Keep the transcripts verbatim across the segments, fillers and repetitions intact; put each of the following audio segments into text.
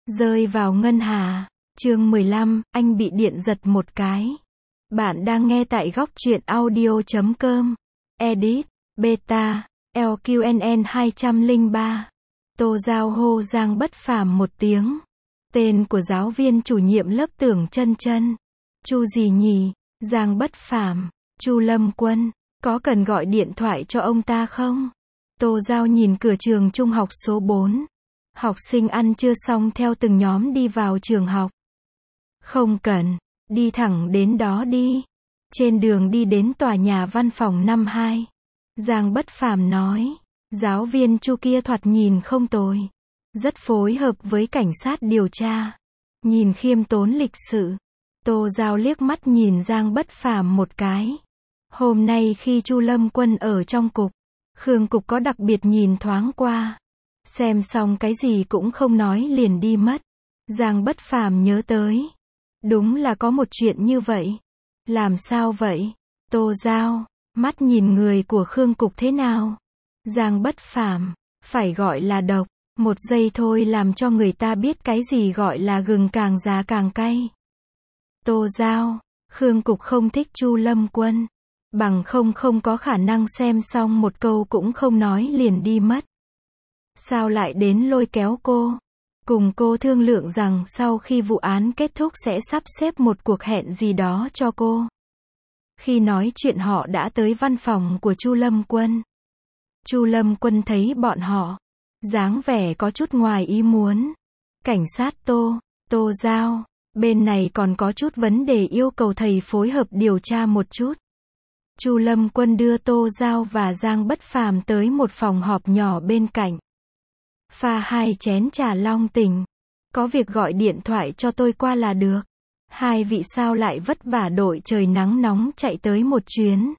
Rơi vào ngân hà. Chương mười lăm, anh bị điện giật một cái. Bạn đang nghe tại góc truyện audio chấm com. Edit, Beta, lờ quy en en hai không ba. Tô Giao hô Giang Bất Phàm một tiếng. Tên của giáo viên chủ nhiệm lớp Tưởng Chân Chân. Chu gì nhỉ? Giang Bất Phàm, Chu Lâm Quân, có cần gọi điện thoại cho ông ta không? Tô Giao nhìn cửa trường trung học số bốn. Học sinh ăn trưa xong theo từng nhóm đi vào trường học. Không cần, đi thẳng đến đó đi. Trên đường đi đến tòa nhà văn phòng năm hai. Giang Bất Phàm nói, giáo viên Chu kia thoạt nhìn không tồi. Rất phối hợp với cảnh sát điều tra. Nhìn khiêm tốn lịch sự. Tô Giao liếc mắt nhìn Giang Bất Phàm một cái. Hôm nay khi Chu Lâm Quân ở trong cục, Khương Cục có đặc biệt nhìn thoáng qua. Xem xong cái gì cũng không nói liền đi mất. Giang Bất Phàm nhớ tới. Đúng là có một chuyện như vậy. Làm sao vậy? Tô Giao, mắt nhìn người của Khương Cục thế nào? Giang Bất Phàm, phải gọi là độc. Một giây thôi làm cho người ta biết cái gì gọi là gừng càng già càng cay. Tô Giao, Khương Cục không thích Chu Lâm Quân. Bằng không không có khả năng xem xong một câu cũng không nói liền đi mất. Sao lại đến lôi kéo cô? Cùng cô thương lượng rằng sau khi vụ án kết thúc sẽ sắp xếp một cuộc hẹn gì đó cho cô. Khi nói chuyện họ đã tới văn phòng của Chu Lâm Quân. Chu Lâm Quân thấy bọn họ, dáng vẻ có chút ngoài ý muốn. Cảnh sát Tô, Tô Giao, bên này còn có chút vấn đề yêu cầu thầy phối hợp điều tra một chút. Chu Lâm Quân đưa Tô Giao và Giang Bất Phàm tới một phòng họp nhỏ bên cạnh. Pha hai chén trà long tình. Có việc gọi điện thoại cho tôi qua là được. Hai vị sao lại vất vả đội trời nắng nóng chạy tới một chuyến.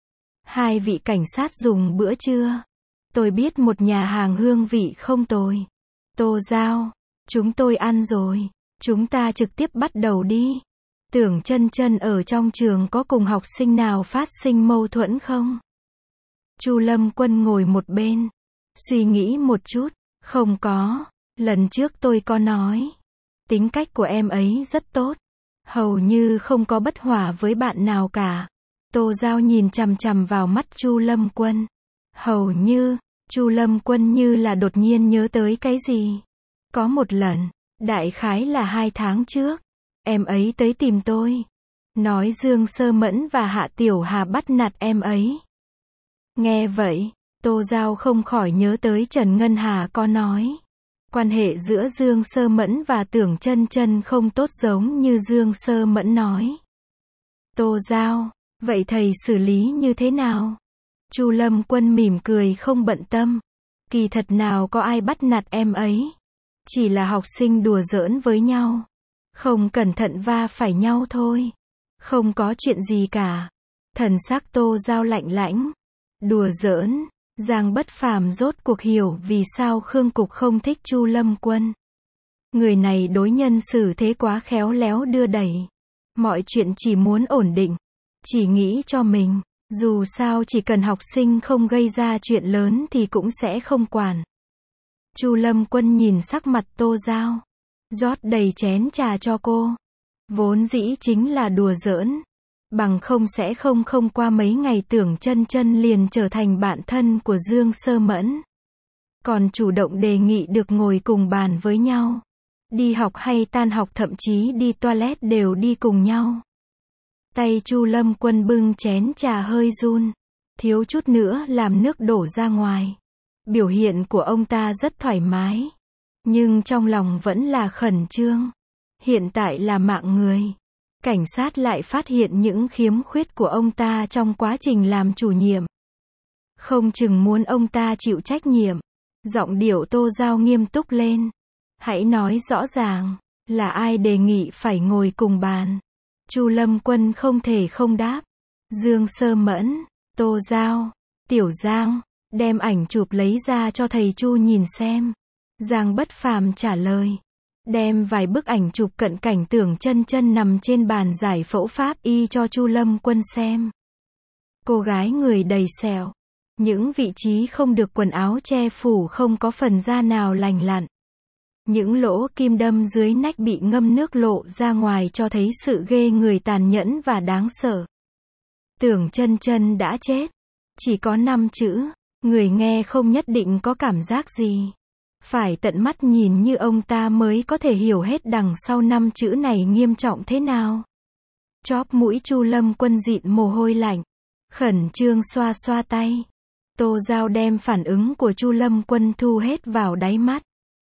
Hai vị cảnh sát dùng bữa trưa. Tôi biết một nhà hàng hương vị không tồi. Tô Giao, chúng tôi ăn rồi. Chúng ta trực tiếp bắt đầu đi. Tưởng Chân Chân ở trong trường có cùng học sinh nào phát sinh mâu thuẫn không? Chu Lâm Quân ngồi một bên. Suy nghĩ một chút. Không có. Lần trước tôi có nói. Tính cách của em ấy rất tốt. Hầu như không có bất hòa với bạn nào cả. Tô Giao nhìn chằm chằm vào mắt Chu Lâm Quân. Hầu như, Chu Lâm Quân như là đột nhiên nhớ tới cái gì. Có một lần, đại khái là hai tháng trước, em ấy tới tìm tôi. Nói Dương Sơ Mẫn và Hạ Tiểu Hà bắt nạt em ấy. Nghe vậy, Tô Giao không khỏi nhớ tới Trần Ngân Hà có nói. Quan hệ giữa Dương Sơ Mẫn và Tưởng Chân Chân không tốt giống như Dương Sơ Mẫn nói. Tô Giao, vậy thầy xử lý như thế nào? Chu Lâm Quân mỉm cười không bận tâm. Kỳ thật nào có ai bắt nạt em ấy. Chỉ là học sinh đùa giỡn với nhau. Không cẩn thận va phải nhau thôi. Không có chuyện gì cả. Thần sắc Tô Giao lạnh lãnh. Đùa giỡn. Giang Bất Phàm rốt cuộc hiểu vì sao Khương Cục không thích Chu Lâm Quân. Người này đối nhân xử thế quá khéo léo đưa đẩy. Mọi chuyện chỉ muốn ổn định. Chỉ nghĩ cho mình. Dù sao chỉ cần học sinh không gây ra chuyện lớn thì cũng sẽ không quản. Chu Lâm Quân nhìn sắc mặt Tô Giao. Rót đầy chén trà cho cô. Vốn dĩ chính là đùa giỡn. Bằng không sẽ không không qua mấy ngày Tưởng Chân Chân liền trở thành bạn thân của Dương Sơ Mẫn. Còn chủ động đề nghị được ngồi cùng bàn với nhau. Đi học hay tan học thậm chí đi toilet đều đi cùng nhau. Tay Chu Lâm Quân bưng chén trà hơi run. Thiếu chút nữa làm nước đổ ra ngoài. Biểu hiện của ông ta rất thoải mái. Nhưng trong lòng vẫn là khẩn trương. Hiện tại là mạng người. Cảnh sát lại phát hiện những khiếm khuyết của ông ta trong quá trình làm chủ nhiệm. Không chừng muốn ông ta chịu trách nhiệm. Giọng điệu Tô Giao nghiêm túc lên. Hãy nói rõ ràng, là ai đề nghị phải ngồi cùng bàn. Chu Lâm Quân không thể không đáp. Dương Sơ Mẫn, Tô Giao, Tiểu Giang, đem ảnh chụp lấy ra cho thầy Chu nhìn xem. Giang Bất Phàm trả lời. Đem vài bức ảnh chụp cận cảnh Tưởng Chân Chân nằm trên bàn giải phẫu pháp y cho Chu Lâm Quân xem. Cô gái người đầy sẹo. Những vị trí không được quần áo che phủ không có phần da nào lành lặn. Những lỗ kim đâm dưới nách bị ngâm nước lộ ra ngoài cho thấy sự ghê người tàn nhẫn và đáng sợ. Tưởng Chân Chân đã chết. Chỉ có năm chữ, người nghe không nhất định có cảm giác gì. Phải tận mắt nhìn như ông ta mới có thể hiểu hết đằng sau năm chữ này nghiêm trọng thế nào. Chóp mũi Chu Lâm Quân dịn mồ hôi lạnh, khẩn trương xoa xoa tay. Tô Dao đem phản ứng của Chu Lâm Quân thu hết vào đáy mắt.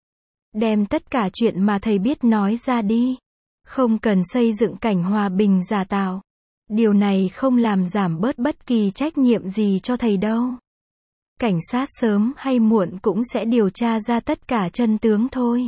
Đem tất cả chuyện mà thầy biết nói ra đi. Không cần xây dựng cảnh hòa bình giả tạo. Điều này không làm giảm bớt bất kỳ trách nhiệm gì cho thầy đâu. Cảnh sát sớm hay muộn cũng sẽ điều tra ra tất cả chân tướng thôi.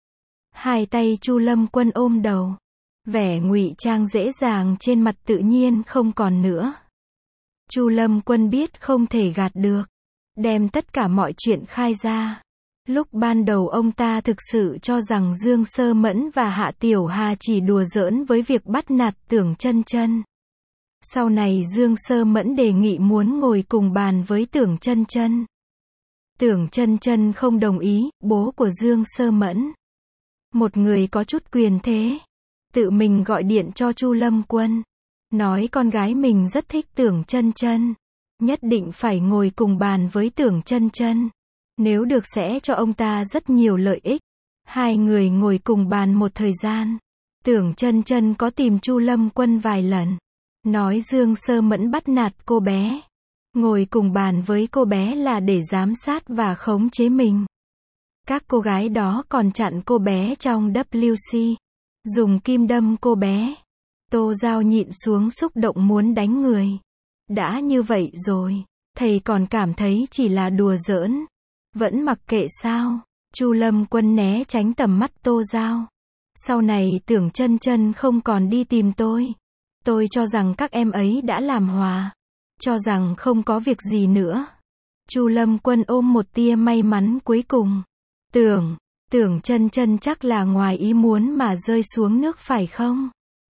Hai tay Chu Lâm Quân ôm đầu. Vẻ ngụy trang dễ dàng trên mặt tự nhiên không còn nữa. Chu Lâm Quân biết không thể gạt được. Đem tất cả mọi chuyện khai ra. Lúc ban đầu ông ta thực sự cho rằng Dương Sơ Mẫn và Hạ Tiểu Hà chỉ đùa giỡn với việc bắt nạt Tưởng Chân Chân. Sau này Dương Sơ Mẫn đề nghị muốn ngồi cùng bàn với Tưởng Chân Chân. Tưởng Chân Chân không đồng ý, bố của Dương Sơ Mẫn. Một người có chút quyền thế. Tự mình gọi điện cho Chu Lâm Quân. Nói con gái mình rất thích Tưởng Chân Chân. Nhất định phải ngồi cùng bàn với Tưởng Chân Chân. Nếu được sẽ cho ông ta rất nhiều lợi ích. Hai người ngồi cùng bàn một thời gian. Tưởng Chân Chân có tìm Chu Lâm Quân vài lần. Nói Dương Sơ Mẫn bắt nạt cô bé. Ngồi cùng bàn với cô bé là để giám sát và khống chế mình. Các cô gái đó còn chặn cô bé trong W C. Dùng kim đâm cô bé. Tô Dao nhịn xuống xúc động muốn đánh người. Đã như vậy rồi, thầy còn cảm thấy chỉ là đùa giỡn. Vẫn mặc kệ sao? Chu Lâm Quân né tránh tầm mắt Tô Dao. Sau này Tưởng Chân Chân không còn đi tìm tôi. Tôi cho rằng các em ấy đã làm hòa. Cho rằng không có việc gì nữa. Chu Lâm Quân ôm một tia may mắn cuối cùng. Tưởng, Tưởng Chân Chân chắc là ngoài ý muốn mà rơi xuống nước phải không?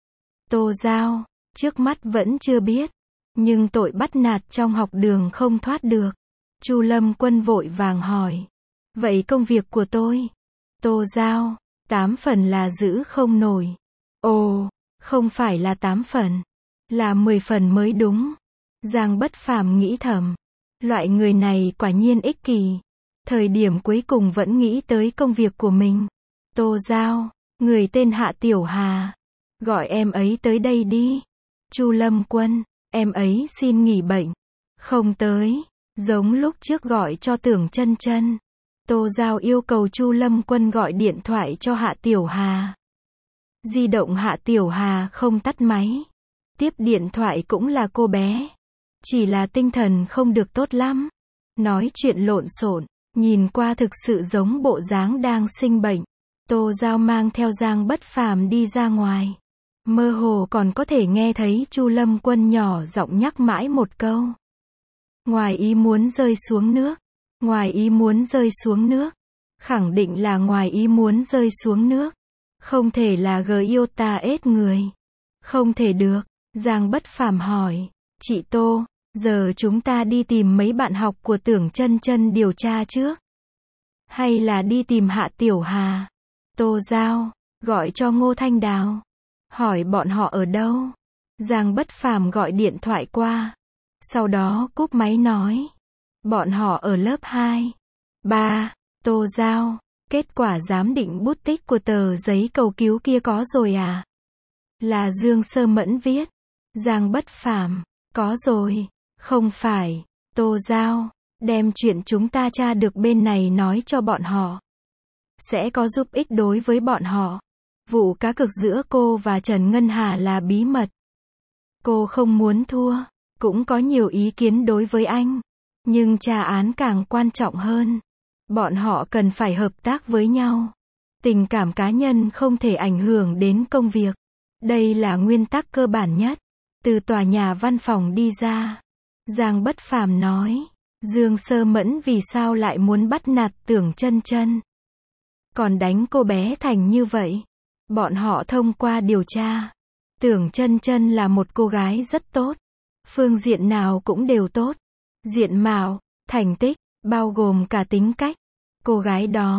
Tô Dao, trước mắt vẫn chưa biết. Nhưng tội bắt nạt trong học đường không thoát được. Chu Lâm Quân vội vàng hỏi. Vậy công việc của tôi? Tô Dao, tám phần là giữ không nổi. Ồ, không phải là tám phần. Là mười phần mới đúng. Giang Bất Phàm nghĩ thầm. Loại người này quả nhiên ích kỷ. Thời điểm cuối cùng vẫn nghĩ tới công việc của mình. Tô Dao, người tên Hạ Tiểu Hà. Gọi em ấy tới đây đi. Chu Lâm Quân, em ấy xin nghỉ bệnh. Không tới. Giống lúc trước gọi cho Tưởng Chân Chân. Tô Dao yêu cầu Chu Lâm Quân gọi điện thoại cho Hạ Tiểu Hà. Di động Hạ Tiểu Hà không tắt máy. Tiếp điện thoại cũng là cô bé. Chỉ là tinh thần không được tốt lắm. Nói chuyện lộn xộn, nhìn qua thực sự giống bộ dáng đang sinh bệnh. Tô Dao mang theo Giang Bất Phàm đi ra ngoài. Mơ hồ còn có thể nghe thấy Chu Lâm Quân nhỏ giọng nhắc mãi một câu. Ngoài ý muốn rơi xuống nước. Ngoài ý muốn rơi xuống nước. Khẳng định là ngoài ý muốn rơi xuống nước. Không thể là Giota ết người. Không thể được. Giang Bất Phàm hỏi. Chị Tô, giờ chúng ta đi tìm mấy bạn học của Tưởng Chân Chân điều tra trước. Hay là đi tìm Hạ Tiểu Hà? Tô Dao, gọi cho Ngô Thanh Đào. Hỏi bọn họ ở đâu? Giang Bất Phàm gọi điện thoại qua. Sau đó cúp máy nói. Bọn họ ở lớp hai. ba. Tô Dao, kết quả giám định bút tích của tờ giấy cầu cứu kia có rồi à? Là Dương Sơ Mẫn viết. Giang Bất Phàm, có rồi. Không phải. Tô Dao, đem chuyện chúng ta tra được bên này nói cho bọn họ. Sẽ có giúp ích đối với bọn họ. Vụ cá cược giữa cô và Trần Ngân Hà là bí mật. Cô không muốn thua. Cũng có nhiều ý kiến đối với anh. Nhưng tra án càng quan trọng hơn. Bọn họ cần phải hợp tác với nhau. Tình cảm cá nhân không thể ảnh hưởng đến công việc. Đây là nguyên tắc cơ bản nhất. Từ tòa nhà văn phòng đi ra. Giang Bất Phàm nói. Dương Sơ Mẫn vì sao lại muốn bắt nạt Tưởng Chân Chân? Còn đánh cô bé thành như vậy. Bọn họ thông qua điều tra. Tưởng Chân Chân là một cô gái rất tốt. Phương diện nào cũng đều tốt. Diện mạo, thành tích, bao gồm cả tính cách. Cô gái đó,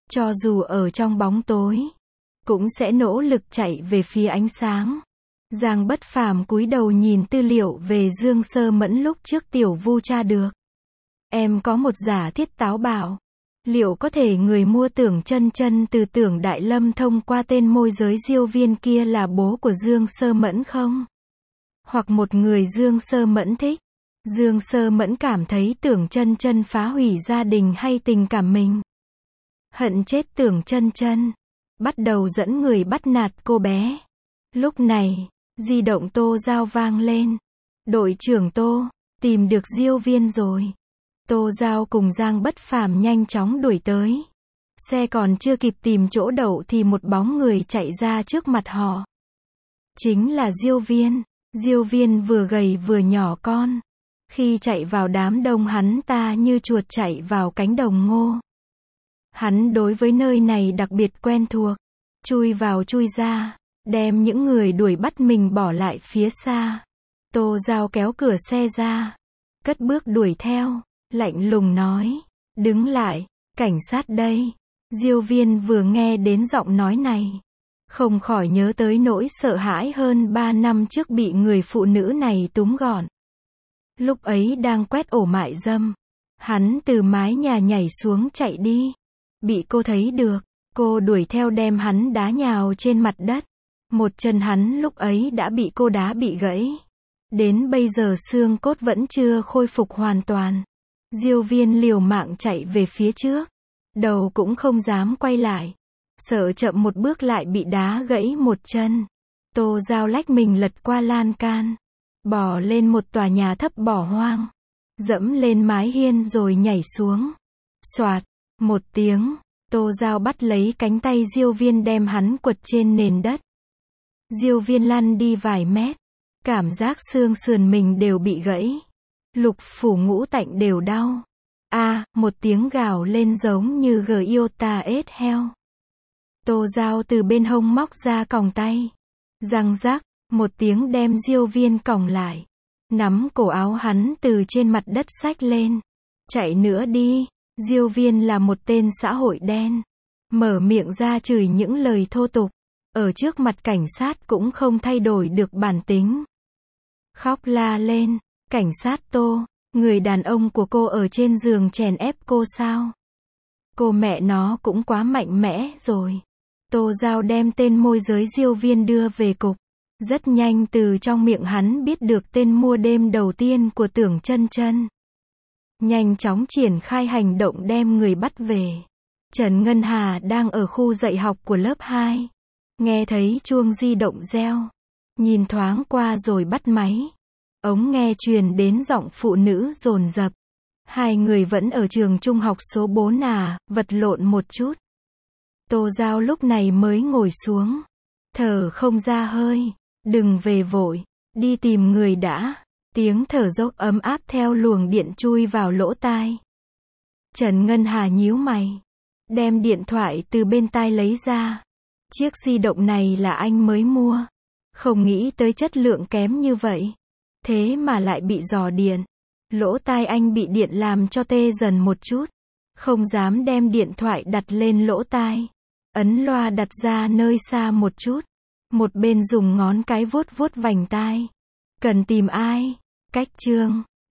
cho dù ở trong bóng tối, cũng sẽ nỗ lực chạy về phía ánh sáng. Giang Bất Phàm cúi đầu nhìn tư liệu về Dương Sơ Mẫn lúc trước Tiểu Vu tra được. Em có một giả thiết táo bạo. Liệu có thể người mua Tưởng Chân Chân từ Tưởng Đại Lâm thông qua tên môi giới Diêu Viên kia là bố của Dương Sơ Mẫn không? Hoặc một người Dương Sơ Mẫn thích. Dương Sơ Mẫn cảm thấy Tưởng Chân Chân phá hủy gia đình hay tình cảm mình. Hận chết Tưởng Chân Chân. Bắt đầu dẫn người bắt nạt cô bé. Lúc này, di động Tô Giao vang lên. Đội trưởng Tô, tìm được Diêu Viên rồi. Tô Giao cùng Giang Bất Phàm nhanh chóng đuổi tới. Xe còn chưa kịp tìm chỗ đậu thì một bóng người chạy ra trước mặt họ. Chính là Diêu Viên. Diêu Viên vừa gầy vừa nhỏ con. Khi chạy vào đám đông hắn ta như chuột chạy vào cánh đồng ngô. Hắn đối với nơi này đặc biệt quen thuộc. Chui vào chui ra, đem những người đuổi bắt mình bỏ lại phía xa. Tô Giao kéo cửa xe ra, cất bước đuổi theo, lạnh lùng nói, đứng lại, cảnh sát đây. Diêu Viên vừa nghe đến giọng nói này, không khỏi nhớ tới nỗi sợ hãi hơn ba năm trước bị người phụ nữ này túm gọn. Lúc ấy đang quét ổ mại dâm, hắn từ mái nhà nhảy xuống chạy đi. Bị cô thấy được, cô đuổi theo đem hắn đá nhào trên mặt đất. Một chân hắn lúc ấy đã bị cô đá bị gãy. Đến bây giờ xương cốt vẫn chưa khôi phục hoàn toàn. Diêu Viên liều mạng chạy về phía trước. Đầu cũng không dám quay lại. Sợ chậm một bước lại bị đá gãy một chân. Tô Giao lách mình lật qua lan can. Bò lên một tòa nhà thấp bỏ hoang. Dẫm lên mái hiên rồi nhảy xuống. Xoạt, một tiếng. Tô Giao bắt lấy cánh tay Diêu Viên đem hắn quật trên nền đất. Diêu Viên lăn đi vài mét. Cảm giác xương sườn mình đều bị gãy. Lục phủ ngũ tạng đều đau. A, à, một tiếng gào lên giống như Giota ết heo. Tô Giao từ bên hông móc ra còng tay. Răng rắc, một tiếng đem Diêu Viên còng lại. Nắm cổ áo hắn từ trên mặt đất xách lên. Chạy nữa đi. Diêu Viên là một tên xã hội đen. Mở miệng ra chửi những lời thô tục. Ở trước mặt cảnh sát cũng không thay đổi được bản tính. Khóc la lên. Cảnh sát Tô, người đàn ông của cô ở trên giường chèn ép cô sao? Cô mẹ nó cũng quá mạnh mẽ rồi. Tô Giao đem tên môi giới Diêu Viên đưa về cục. Rất nhanh từ trong miệng hắn biết được tên mua đêm đầu tiên của Tưởng Chân Chân. Nhanh chóng triển khai hành động đem người bắt về. Trần Ngân Hà đang ở khu dạy học của lớp hai. Nghe thấy chuông di động reo. Nhìn thoáng qua rồi bắt máy. Ống nghe truyền đến giọng phụ nữ dồn dập. Hai người vẫn ở trường trung học số bốn à, vật lộn một chút. Tô Giao lúc này mới ngồi xuống. Thở không ra hơi. Đừng về vội. Đi tìm người đã. Tiếng thở dốc ấm áp theo luồng điện chui vào lỗ tai. Trần Ngân Hà nhíu mày. Đem điện thoại từ bên tai lấy ra. Chiếc di động này là anh mới mua. Không nghĩ tới chất lượng kém như vậy. Thế mà lại bị rò điện. Lỗ tai anh bị điện làm cho tê dần một chút. Không dám đem điện thoại đặt lên lỗ tai. Ấn loa đặt ra nơi xa một chút. Một bên dùng ngón cái vuốt vuốt vành tai. Cần tìm ai? Cách chương.